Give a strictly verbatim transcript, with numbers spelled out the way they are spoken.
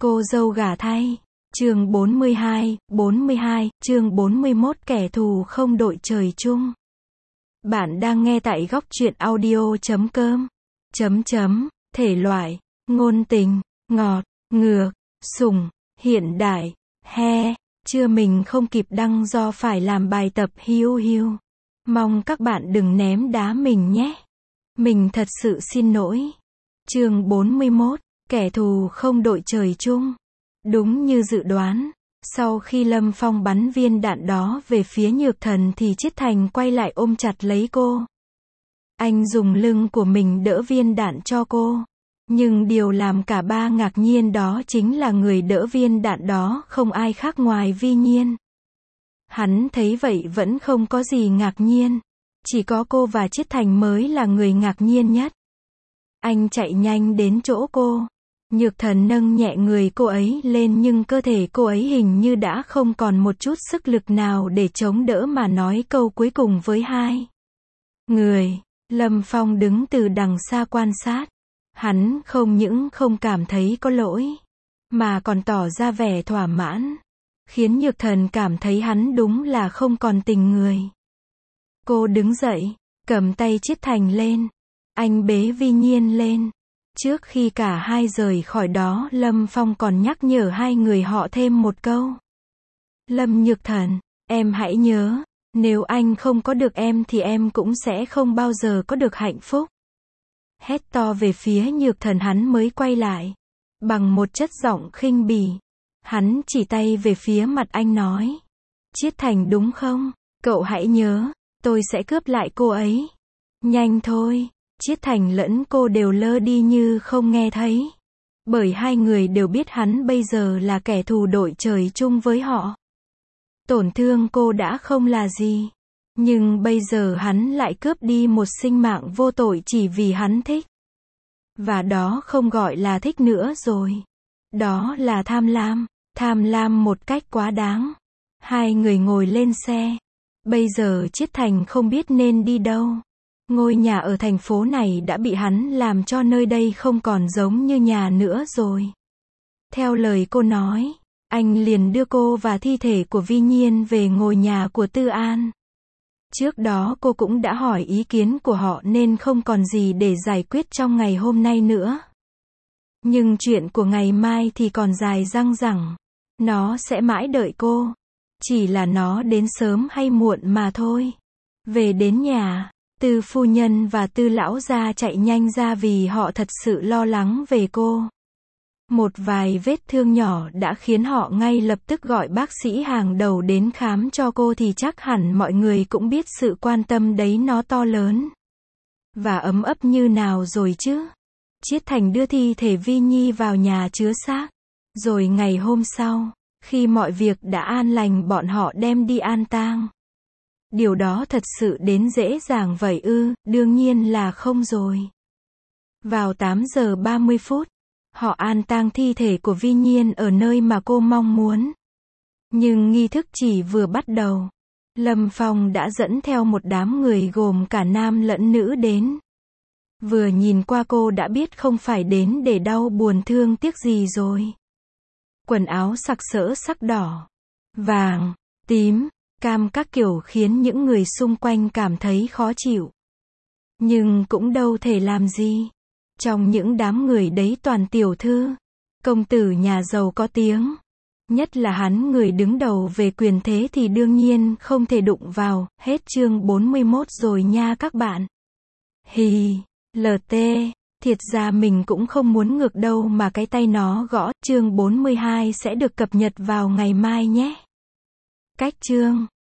Cô dâu gả thay. Chương bốn mươi hai, bốn mươi hai, chương bốn mươi mốt kẻ thù không đội trời chung. Bạn đang nghe tại góc truyện audio chấm com. Chấm chấm, thể loại, ngôn tình, ngọt, ngược, sủng, hiện đại, he, chưa mình không kịp đăng do phải làm bài tập hiu hiu. Mong các bạn đừng ném đá mình nhé. Mình thật sự xin lỗi. Chương bốn mươi mốt, kẻ thù không đội trời chung. Đúng như dự đoán, sau khi Lâm Phong bắn viên đạn đó về phía Nhược Thần thì Chiết Thành quay lại ôm chặt lấy cô. Anh dùng lưng của mình đỡ viên đạn cho cô. Nhưng điều làm cả ba ngạc nhiên đó chính là người đỡ viên đạn đó không ai khác ngoài Vi Nhiên. Hắn thấy vậy vẫn không có gì ngạc nhiên. Chỉ có cô và Chiết Thành mới là người ngạc nhiên nhất. Anh chạy nhanh đến chỗ cô. Nhược Thần nâng nhẹ người cô ấy lên nhưng cơ thể cô ấy hình như đã không còn một chút sức lực nào để chống đỡ mà nói câu cuối cùng với hai người. Lâm Phong đứng từ đằng xa quan sát. Hắn không những không cảm thấy có lỗi, mà còn tỏ ra vẻ thỏa mãn, khiến Nhược Thần cảm thấy hắn đúng là không còn tình người. Cô đứng dậy, cầm tay Chiết Thành lên. Anh bế Vi Nhiên lên. Trước khi cả hai rời khỏi đó, Lâm Phong còn nhắc nhở hai người họ thêm một câu. Lâm Nhược Thần, em hãy nhớ, nếu anh không có được em thì em cũng sẽ không bao giờ có được hạnh phúc. Hét to về phía Nhược Thần hắn mới quay lại. Bằng một chất giọng khinh bỉ, hắn chỉ tay về phía mặt anh nói. Chiết Thành đúng không? Cậu hãy nhớ, tôi sẽ cướp lại cô ấy. Nhanh thôi. Chiết Thành lẫn cô đều lơ đi như không nghe thấy. Bởi hai người đều biết hắn bây giờ là kẻ thù đội trời chung với họ. Tổn thương cô đã không là gì. Nhưng bây giờ hắn lại cướp đi một sinh mạng vô tội chỉ vì hắn thích. Và đó không gọi là thích nữa rồi. Đó là tham lam. Tham lam một cách quá đáng. Hai người ngồi lên xe. Bây giờ Chiết Thành không biết nên đi đâu. Ngôi nhà ở thành phố này đã bị hắn làm cho nơi đây không còn giống như nhà nữa rồi. Theo lời cô nói, anh liền đưa cô và thi thể của Vi Nhiên về ngôi nhà của Tư An. Trước đó cô cũng đã hỏi ý kiến của họ nên không còn gì để giải quyết trong ngày hôm nay nữa. Nhưng chuyện của ngày mai thì còn dài dằng dẳng. Nó sẽ mãi đợi cô. Chỉ là nó đến sớm hay muộn mà thôi. Về đến nhà, Tư phu nhân và Tư lão gia chạy nhanh ra vì họ thật sự lo lắng về cô. Một vài vết thương nhỏ đã khiến họ ngay lập tức gọi bác sĩ hàng đầu đến khám cho cô thì chắc hẳn mọi người cũng biết sự quan tâm đấy nó to lớn. Và ấm ấp như nào rồi chứ. Chiết Thành đưa thi thể Vi Nhi vào nhà chứa xác. Rồi ngày hôm sau, khi mọi việc đã an lành bọn họ đem đi an tang. Điều đó thật sự đến dễ dàng vậy ư? Đương nhiên là không rồi. Vào tám giờ ba mươi phút, họ an tang thi thể của Vi Nhiên ở nơi mà cô mong muốn. Nhưng nghi thức chỉ vừa bắt đầu. Lâm Phong đã dẫn theo một đám người gồm cả nam lẫn nữ đến. Vừa nhìn qua cô đã biết không phải đến để đau buồn thương tiếc gì rồi. Quần áo sặc sỡ sắc đỏ, vàng, tím, cam các kiểu khiến những người xung quanh cảm thấy khó chịu. Nhưng cũng đâu thể làm gì. Trong những đám người đấy toàn tiểu thư, công tử nhà giàu có tiếng. Nhất là hắn người đứng đầu về quyền thế thì đương nhiên không thể đụng vào. Hết chương bốn mươi mốt rồi nha các bạn. Hì, lờ tê, thiệt ra mình cũng không muốn ngược đâu mà cái tay nó gõ. Chương bốn mươi hai sẽ được cập nhật vào ngày mai nhé. Cách chương